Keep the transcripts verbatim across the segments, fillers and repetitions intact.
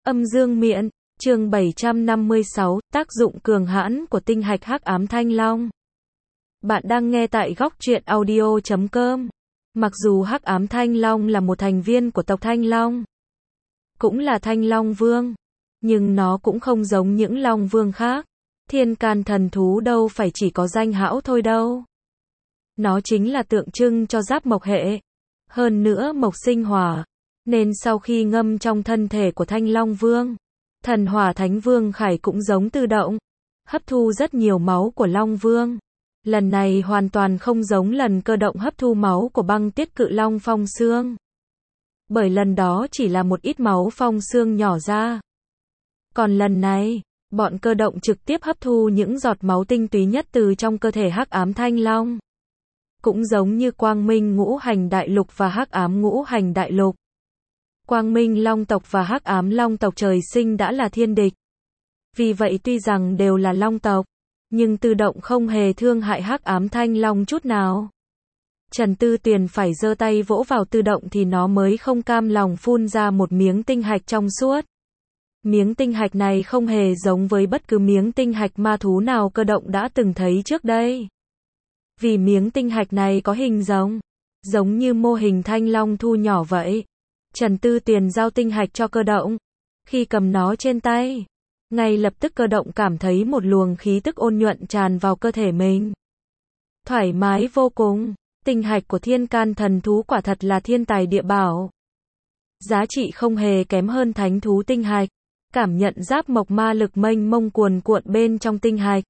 Âm dương miện, chương bảy trăm năm mươi sáu, tác dụng cường hãn của tinh hạch hắc ám thanh long. Bạn đang nghe tại góc truyện audio chấm com. Mặc dù hắc ám thanh long là một thành viên của tộc Thanh Long, cũng là Thanh Long Vương, nhưng nó cũng không giống những Long Vương khác. Thiên can thần thú đâu phải chỉ có danh hão thôi đâu. Nó chính là tượng trưng cho giáp mộc hệ. Hơn nữa mộc sinh hỏa, nên sau khi ngâm trong thân thể của Thanh Long Vương, thần hỏa Thánh Vương Khải cũng giống tự động hấp thu rất nhiều máu của Long Vương. Lần này hoàn toàn không giống lần cơ động hấp thu máu của băng tiết cự long Phong Xương. Bởi lần đó chỉ là một ít máu Phong Xương nhỏ ra. Còn lần này, bọn cơ động trực tiếp hấp thu những giọt máu tinh túy nhất từ trong cơ thể hắc ám thanh long. Cũng giống như Quang Minh Ngũ Hành Đại Lục và Hắc Ám Ngũ Hành Đại Lục. Quang Minh Long tộc và Hắc Ám Long tộc trời sinh đã là thiên địch. Vì vậy tuy rằng đều là Long tộc, nhưng tự động không hề thương hại Hắc Ám Thanh Long chút nào. Trần Tư Tuyền phải giơ tay vỗ vào tự động thì nó mới không cam lòng phun ra một miếng tinh hạch trong suốt. Miếng tinh hạch này không hề giống với bất cứ miếng tinh hạch ma thú nào cơ động đã từng thấy trước đây. Vì miếng tinh hạch này có hình rồng, giống như mô hình thanh long thu nhỏ vậy. Trần Tư Tuyền giao tinh hạch cho cơ động. Khi cầm nó trên tay, ngay lập tức cơ động cảm thấy một luồng khí tức ôn nhuận tràn vào cơ thể mình. Thoải mái vô cùng. Tinh hạch của thiên can thần thú quả thật là thiên tài địa bảo. Giá trị không hề kém hơn thánh thú tinh hạch. Cảm nhận giáp mộc ma lực mênh mông cuồn cuộn bên trong tinh hạch.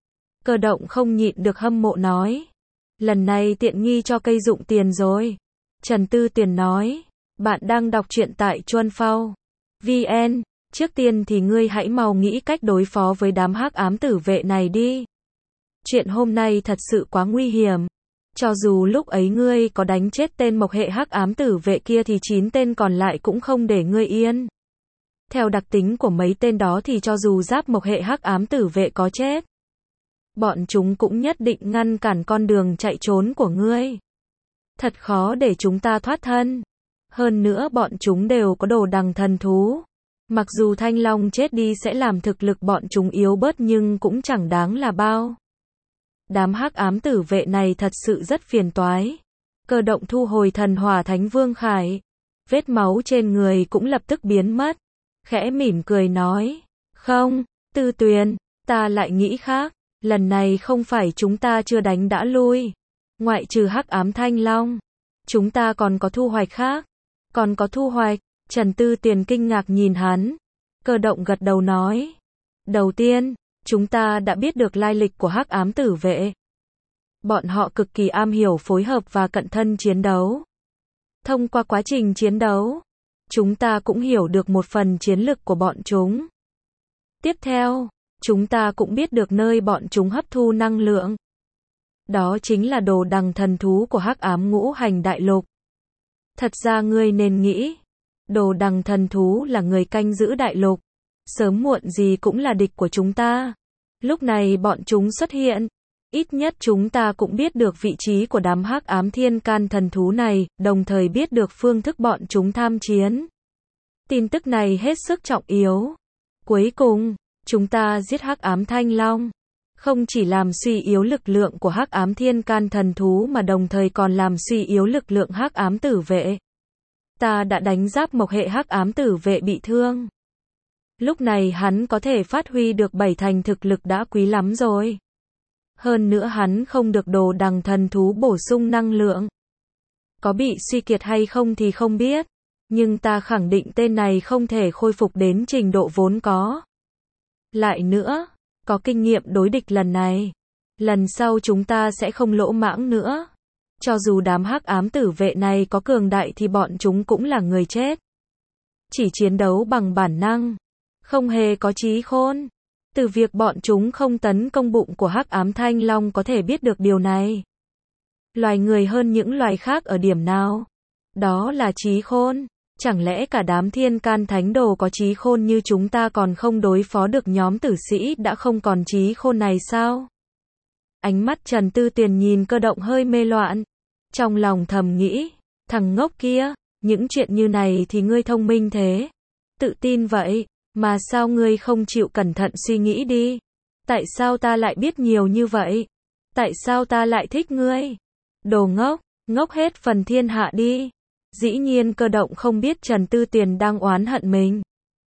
Cơ động không nhịn được hâm mộ nói. Lần này tiện nghi cho cây dụng tiền rồi. Trần Tư Tuyền nói. Bạn đang đọc truyện tại Chuan Phao vê en. Trước tiên thì ngươi hãy mau nghĩ cách đối phó với đám hắc ám tử vệ này đi. Chuyện hôm nay thật sự quá nguy hiểm. Cho dù lúc ấy ngươi có đánh chết tên mộc hệ hắc ám tử vệ kia thì chín tên còn lại cũng không để ngươi yên. Theo đặc tính của mấy tên đó thì cho dù giáp mộc hệ hắc ám tử vệ có chết, bọn chúng cũng nhất định ngăn cản con đường chạy trốn của ngươi. Thật khó để chúng ta thoát thân. Hơn nữa bọn chúng đều có đồ đằng thần thú. Mặc dù thanh long chết đi sẽ làm thực lực bọn chúng yếu bớt nhưng cũng chẳng đáng là bao. Đám hắc ám tử vệ này thật sự rất phiền toái. Cơ động thu hồi thần hỏa Thánh Vương Khải. Vết máu trên người cũng lập tức biến mất. Khẽ mỉm cười nói. Không, Tư Tuyền, ta lại nghĩ khác. Lần này không phải chúng ta chưa đánh đã lui. Ngoại trừ hắc ám thanh long, chúng ta còn có thu hoạch khác. Còn có thu hoạch. Trần Tư Tuyền kinh ngạc nhìn hắn. Cơ động gật đầu nói. Đầu tiên, chúng ta đã biết được lai lịch của hắc ám tử vệ. Bọn họ cực kỳ am hiểu phối hợp và cận thân chiến đấu. Thông qua quá trình chiến đấu, chúng ta cũng hiểu được một phần chiến lực của bọn chúng. Tiếp theo, chúng ta cũng biết được nơi bọn chúng hấp thu năng lượng. Đó chính là đồ đằng thần thú của Hắc Ám Ngũ Hành Đại Lục. Thật ra ngươi nên nghĩ, đồ đằng thần thú là người canh giữ đại lục. Sớm muộn gì cũng là địch của chúng ta. Lúc này bọn chúng xuất hiện, ít nhất chúng ta cũng biết được vị trí của đám hắc ám thiên can thần thú này, đồng thời biết được phương thức bọn chúng tham chiến. Tin tức này hết sức trọng yếu. Cuối cùng, chúng ta giết hắc ám thanh long, không chỉ làm suy yếu lực lượng của hắc ám thiên can thần thú mà đồng thời còn làm suy yếu lực lượng hắc ám tử vệ. Ta đã đánh giáp mộc hệ hắc ám tử vệ bị thương. Lúc này hắn có thể phát huy được bảy thành thực lực đã quý lắm rồi. Hơn nữa hắn không được đồ đằng thần thú bổ sung năng lượng. Có bị suy kiệt hay không thì không biết. Nhưng ta khẳng định tên này không thể khôi phục đến trình độ vốn có. Lại nữa, có kinh nghiệm đối địch lần này. Lần sau chúng ta sẽ không lỗ mãng nữa. Cho dù đám hắc ám tử vệ này có cường đại thì bọn chúng cũng là người chết. Chỉ chiến đấu bằng bản năng. Không hề có trí khôn. Từ việc bọn chúng không tấn công bụng của hắc ám thanh long có thể biết được điều này. Loài người hơn những loài khác ở điểm nào? Đó là trí khôn. Chẳng lẽ cả đám thiên can thánh đồ có trí khôn như chúng ta còn không đối phó được nhóm tử sĩ đã không còn trí khôn này sao? Ánh mắt Trần Tư Tuyền nhìn cơ động hơi mê loạn. Trong lòng thầm nghĩ, thằng ngốc kia, những chuyện như này thì ngươi thông minh thế. Tự tin vậy, mà sao ngươi không chịu cẩn thận suy nghĩ đi? Tại sao ta lại biết nhiều như vậy? Tại sao ta lại thích ngươi? Đồ ngốc, ngốc hết phần thiên hạ đi. Dĩ nhiên Cơ Động không biết Trần Tư Tuyền đang oán hận mình.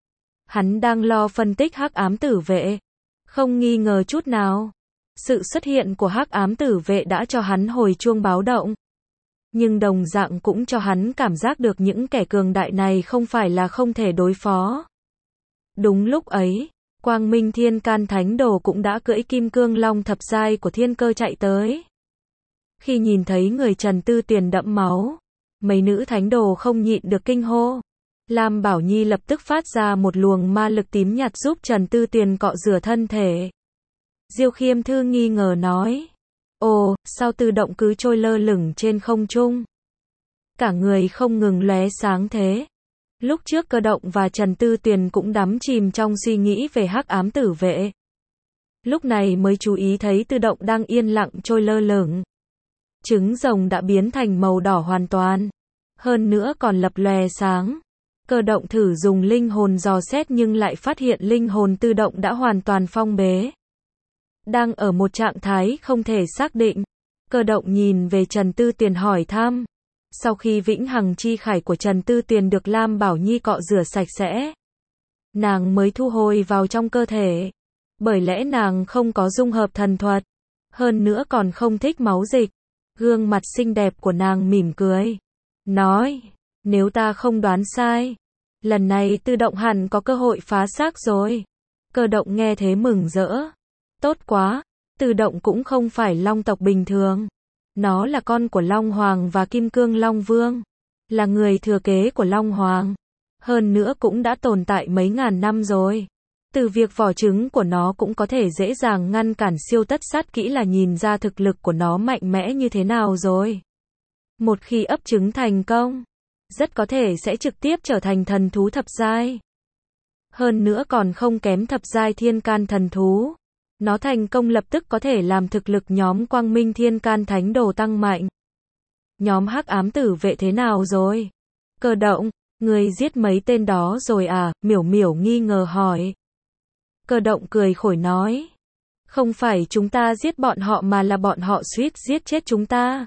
Hắn đang lo phân tích hắc ám tử vệ. Không nghi ngờ chút nào. Sự xuất hiện của hắc ám tử vệ đã cho hắn hồi chuông báo động. Nhưng đồng dạng cũng cho hắn cảm giác được những kẻ cường đại này không phải là không thể đối phó. Đúng lúc ấy, Quang Minh Thiên Can Thánh Đồ cũng đã cưỡi Kim Cương Long thập giai của Thiên Cơ chạy tới. Khi nhìn thấy người Trần Tư Tuyền đẫm máu, mấy nữ thánh đồ không nhịn được kinh hô. Lam Bảo Nhi lập tức phát ra một luồng ma lực tím nhạt giúp Trần Tư Tuyền cọ rửa thân thể. Diêu Khiêm Thư nghi ngờ nói. Ồ, sao tự động cứ trôi lơ lửng trên không trung? Cả người không ngừng lóe sáng thế. Lúc trước Cơ Động và Trần Tư Tuyền cũng đắm chìm trong suy nghĩ về hắc ám tử vệ. Lúc này mới chú ý thấy tự động đang yên lặng trôi lơ lửng. Trứng rồng đã biến thành màu đỏ hoàn toàn. Hơn nữa còn lập lòe sáng. Cơ Động thử dùng linh hồn dò xét nhưng lại phát hiện linh hồn tự động đã hoàn toàn phong bế. Đang ở một trạng thái không thể xác định. Cơ Động nhìn về Trần Tư Tuyền hỏi thăm. Sau khi vĩnh hằng chi khải của Trần Tư Tuyền được Lam Bảo Nhi cọ rửa sạch sẽ, nàng mới thu hồi vào trong cơ thể. Bởi lẽ nàng không có dung hợp thần thuật. Hơn nữa còn không thích máu dịch. Gương mặt xinh đẹp của nàng mỉm cười. Nói, nếu ta không đoán sai, lần này tự động hẳn có cơ hội phá xác rồi. Cơ Động nghe thế mừng rỡ. Tốt quá, tự động cũng không phải long tộc bình thường. Nó là con của Long Hoàng và Kim Cương Long Vương. Là người thừa kế của Long Hoàng. Hơn nữa cũng đã tồn tại mấy ngàn năm rồi. Từ việc vỏ trứng của nó cũng có thể dễ dàng ngăn cản siêu tất sát kỹ là nhìn ra thực lực của nó mạnh mẽ như thế nào rồi. Một khi ấp trứng thành công, rất có thể sẽ trực tiếp trở thành thần thú thập giai. Hơn nữa còn không kém thập giai thiên can thần thú. Nó thành công lập tức có thể làm thực lực nhóm Quang Minh Thiên Can Thánh Đồ tăng mạnh. Nhóm hắc ám tử vệ thế nào rồi? Cơ Động, người giết mấy tên đó rồi à? Miểu Miểu nghi ngờ hỏi. Cơ Động cười khổ nói. Không phải chúng ta giết bọn họ mà là bọn họ suýt giết chết chúng ta.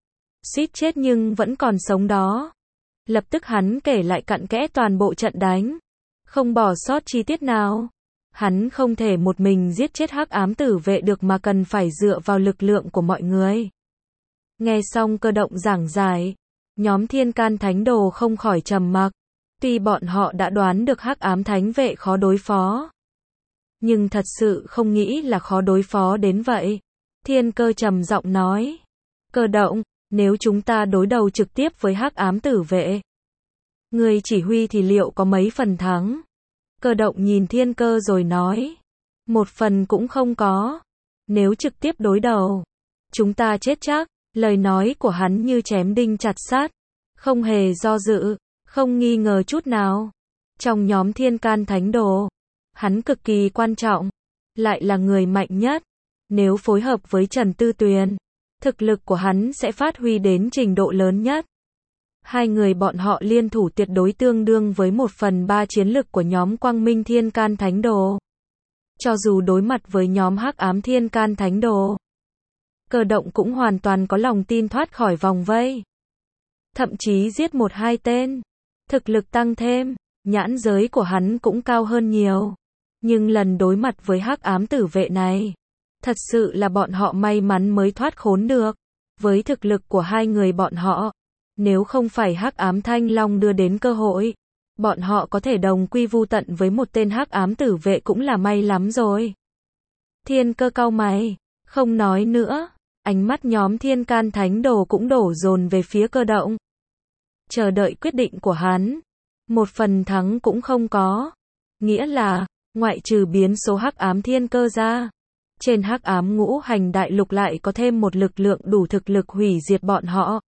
Suýt chết nhưng vẫn còn sống đó. Lập tức hắn kể lại cặn kẽ toàn bộ trận đánh. Không bỏ sót chi tiết nào. Hắn không thể một mình giết chết hắc ám tử vệ được mà cần phải dựa vào lực lượng của mọi người. Nghe xong Cơ Động giảng giải, nhóm Thiên Can Thánh Đồ không khỏi trầm mặc. Tuy bọn họ đã đoán được hắc ám thánh vệ khó đối phó, nhưng thật sự không nghĩ là khó đối phó đến vậy. Thiên Cơ trầm giọng nói. Cơ Động, nếu chúng ta đối đầu trực tiếp với hắc ám tử vệ, người chỉ huy thì liệu có mấy phần thắng? Cơ Động nhìn Thiên Cơ rồi nói. Một phần cũng không có. Nếu trực tiếp đối đầu, chúng ta chết chắc. Lời nói của hắn như chém đinh chặt sắt. Không hề do dự, không nghi ngờ chút nào. Trong nhóm Thiên Can Thánh Đồ, hắn cực kỳ quan trọng. Lại là người mạnh nhất. Nếu phối hợp với Trần Tư Tuyền, thực lực của hắn sẽ phát huy đến trình độ lớn nhất. Hai người bọn họ liên thủ tuyệt đối tương đương với một phần ba chiến lực của nhóm Quang Minh Thiên Can Thánh Đồ. Cho dù đối mặt với nhóm hắc ám Thiên Can Thánh Đồ, Cơ Động cũng hoàn toàn có lòng tin thoát khỏi vòng vây. Thậm chí giết một hai tên. Thực lực tăng thêm, nhãn giới của hắn cũng cao hơn nhiều. Nhưng lần đối mặt với hắc ám tử vệ này, thật sự là bọn họ may mắn mới thoát khốn được. Với thực lực của hai người bọn họ, nếu không phải hắc ám thanh long đưa đến cơ hội, bọn họ có thể đồng quy vu tận với một tên hắc ám tử vệ cũng là may lắm rồi. Thiên Cơ cau mày, không nói nữa. Ánh mắt nhóm Thiên Can Thánh Đồ cũng đổ dồn về phía Cơ Động. Chờ đợi quyết định của hắn. Một phần thắng cũng không có. Nghĩa là, ngoại trừ biến số hắc ám thiên cơ ra, trên hắc ám ngũ hành đại lục lại có thêm một lực lượng đủ thực lực hủy diệt bọn họ.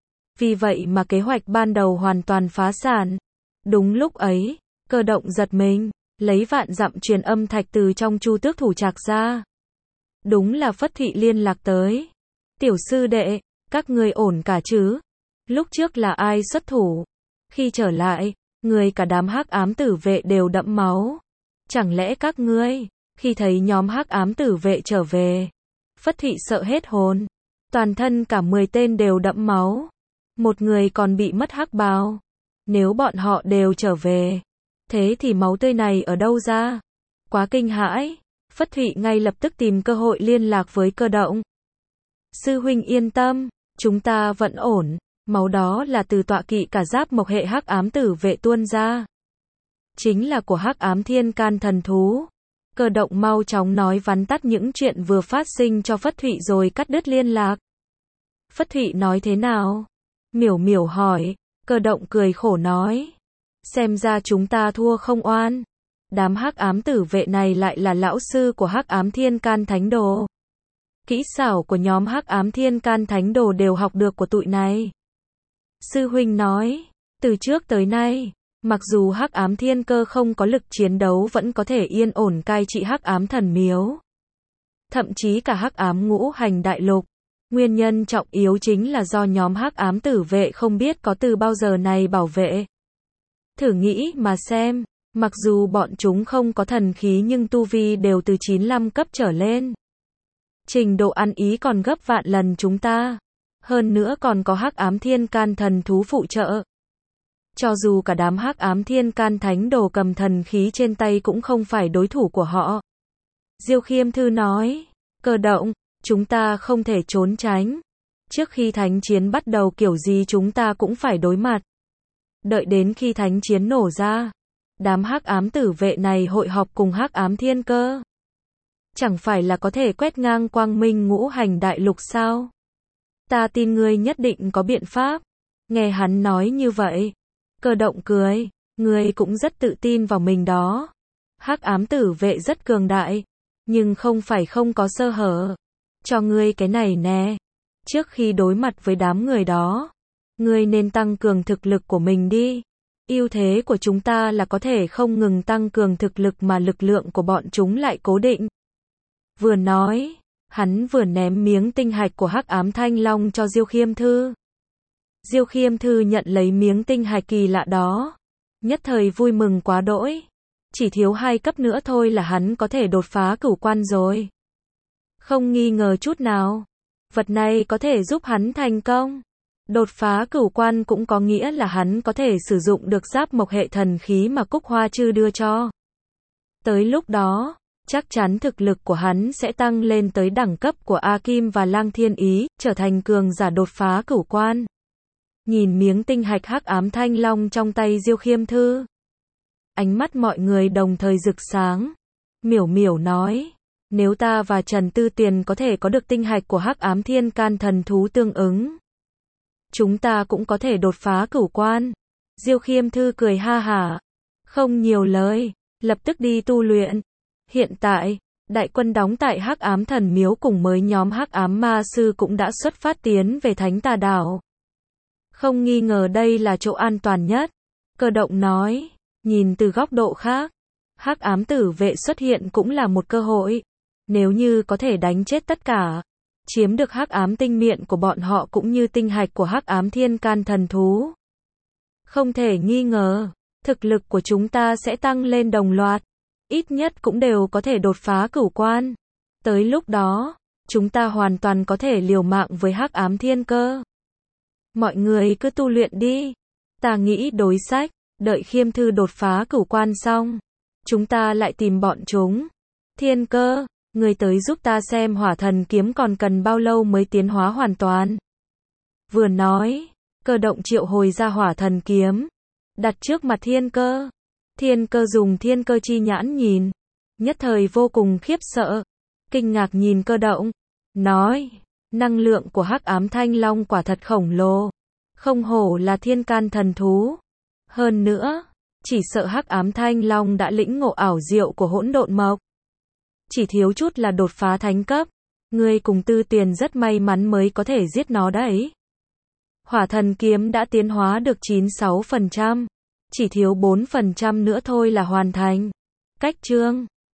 Vì vậy mà kế hoạch ban đầu hoàn toàn phá sản. Đúng lúc ấy, Cơ Động giật mình, lấy vạn dặm truyền âm thạch từ trong Chu Tước thủ trạc ra. Đúng là Phất Thị liên lạc tới. Tiểu sư đệ, các ngươi ổn cả chứ? Lúc trước là ai xuất thủ? Khi trở lại, Người cả đám hắc ám tử vệ đều đẫm máu. Chẳng lẽ các ngươi, khi thấy nhóm hắc ám tử vệ trở về, Phất Thị sợ hết hồn. Toàn thân cả mười tên đều đẫm máu. Một người còn bị mất hắc bào. Nếu bọn họ đều trở về, thế thì máu tươi này ở đâu ra? Quá kinh hãi. Phất Thụy ngay lập tức tìm cơ hội liên lạc với Cơ Động. Sư huynh yên tâm, chúng ta vẫn ổn. Máu đó là từ tọa kỵ cả giáp mộc hệ hắc ám tử vệ tuôn ra. Chính là của hắc ám thiên can thần thú. Cơ Động mau chóng nói vắn tắt những chuyện vừa phát sinh cho Phất Thụy rồi cắt đứt liên lạc. Phất Thụy nói thế nào? Miểu Miểu hỏi. Cơ Động cười khổ nói. Xem ra chúng ta thua không oan. Đám hắc ám tử vệ này lại là lão sư của hắc ám thiên can thánh đồ. Kỹ xảo của nhóm hắc ám thiên can thánh đồ đều học được của tụi này. Sư huynh nói, từ trước tới nay, mặc dù hắc ám thiên cơ không có lực chiến đấu vẫn có thể yên ổn cai trị hắc ám thần miếu. Thậm chí cả hắc ám ngũ hành đại lục. Nguyên nhân trọng yếu chính là do nhóm hắc ám tử vệ không biết có từ bao giờ này bảo vệ. Thử nghĩ mà xem, mặc dù bọn chúng không có thần khí nhưng tu vi đều từ chín mươi lăm cấp trở lên. Trình độ ăn ý còn gấp vạn lần chúng ta. Hơn nữa còn có hắc ám thiên can thần thú phụ trợ. Cho dù cả đám hắc ám thiên can thánh đồ cầm thần khí trên tay cũng không phải đối thủ của họ. Diêu Khiêm Thư nói, Cơ Động, chúng ta không thể trốn tránh. Trước khi thánh chiến bắt đầu kiểu gì chúng ta cũng phải đối mặt. Đợi đến khi thánh chiến nổ ra, đám hắc ám tử vệ này hội họp cùng hắc ám thiên cơ. Chẳng phải là có thể quét ngang quang minh ngũ hành đại lục sao? Ta tin ngươi nhất định có biện pháp. Nghe hắn nói như vậy, Cơ Động cười, ngươi cũng rất tự tin vào mình đó. Hắc ám tử vệ rất cường đại, nhưng không phải không có sơ hở. Cho ngươi cái này nè, trước khi đối mặt với đám người đó, ngươi nên tăng cường thực lực của mình đi. Ưu thế của chúng ta là có thể không ngừng tăng cường thực lực mà lực lượng của bọn chúng lại cố định. Vừa nói, hắn vừa ném miếng tinh hạch của hắc ám thanh long cho Diêu Khiêm Thư. Diêu Khiêm Thư nhận lấy miếng tinh hạch kỳ lạ đó, nhất thời vui mừng quá đỗi. Chỉ thiếu hai cấp nữa thôi là hắn có thể đột phá cửu quan rồi. Không nghi ngờ chút nào, vật này có thể giúp hắn thành công. Đột phá cửu quan cũng có nghĩa là hắn có thể sử dụng được giáp mộc hệ thần khí mà Cúc Hoa Chư đưa cho. Tới lúc đó, chắc chắn thực lực của hắn sẽ tăng lên tới đẳng cấp của A Kim và Lang Thiên Ý, trở thành cường giả đột phá cửu quan. Nhìn miếng tinh hạch hắc ám thanh long trong tay Diêu Khiêm Thư, ánh mắt mọi người đồng thời rực sáng. Miểu Miểu nói, nếu ta và Trần Tư Tiền có thể có được tinh hạch của hắc ám thiên can thần thú tương ứng, chúng ta cũng có thể đột phá cửu quan. Diêu Khiêm Thư cười ha hả, không nhiều lời, lập tức đi tu luyện. Hiện tại, đại quân đóng tại hắc ám thần miếu cùng với nhóm hắc ám ma sư cũng đã xuất phát tiến về Thánh Tà Đảo. Không nghi ngờ đây là chỗ an toàn nhất. Cơ Động nói, nhìn từ góc độ khác, hắc ám tử vệ xuất hiện cũng là một cơ hội. Nếu như có thể đánh chết tất cả, chiếm được hắc ám tinh miện của bọn họ cũng như tinh hạch của hắc ám thiên can thần thú, không thể nghi ngờ, thực lực của chúng ta sẽ tăng lên đồng loạt. Ít nhất cũng đều có thể đột phá cửu quan. Tới lúc đó, chúng ta hoàn toàn có thể liều mạng với hắc ám thiên cơ. Mọi người cứ tu luyện đi. Ta nghĩ đối sách, đợi Khiêm Thư đột phá cửu quan xong, chúng ta lại tìm bọn chúng. Thiên cơ, người tới giúp ta xem hỏa thần kiếm còn cần bao lâu mới tiến hóa hoàn toàn. Vừa nói, Cơ Động triệu hồi ra hỏa thần kiếm, đặt trước mặt thiên cơ. Thiên cơ dùng thiên cơ chi nhãn nhìn, nhất thời vô cùng khiếp sợ, kinh ngạc nhìn Cơ Động, nói, năng lượng của hắc ám thanh long quả thật khổng lồ, không hổ là thiên can thần thú. Hơn nữa, chỉ sợ hắc ám thanh long đã lĩnh ngộ ảo diệu của hỗn độn mộc. Chỉ thiếu chút là đột phá thánh cấp, ngươi cùng Tư Tiền rất may mắn mới có thể giết nó đấy. Hỏa thần kiếm đã tiến hóa được chín mươi sáu phần trăm. Chỉ thiếu bốn phần trăm nữa thôi là hoàn thành. Cách chương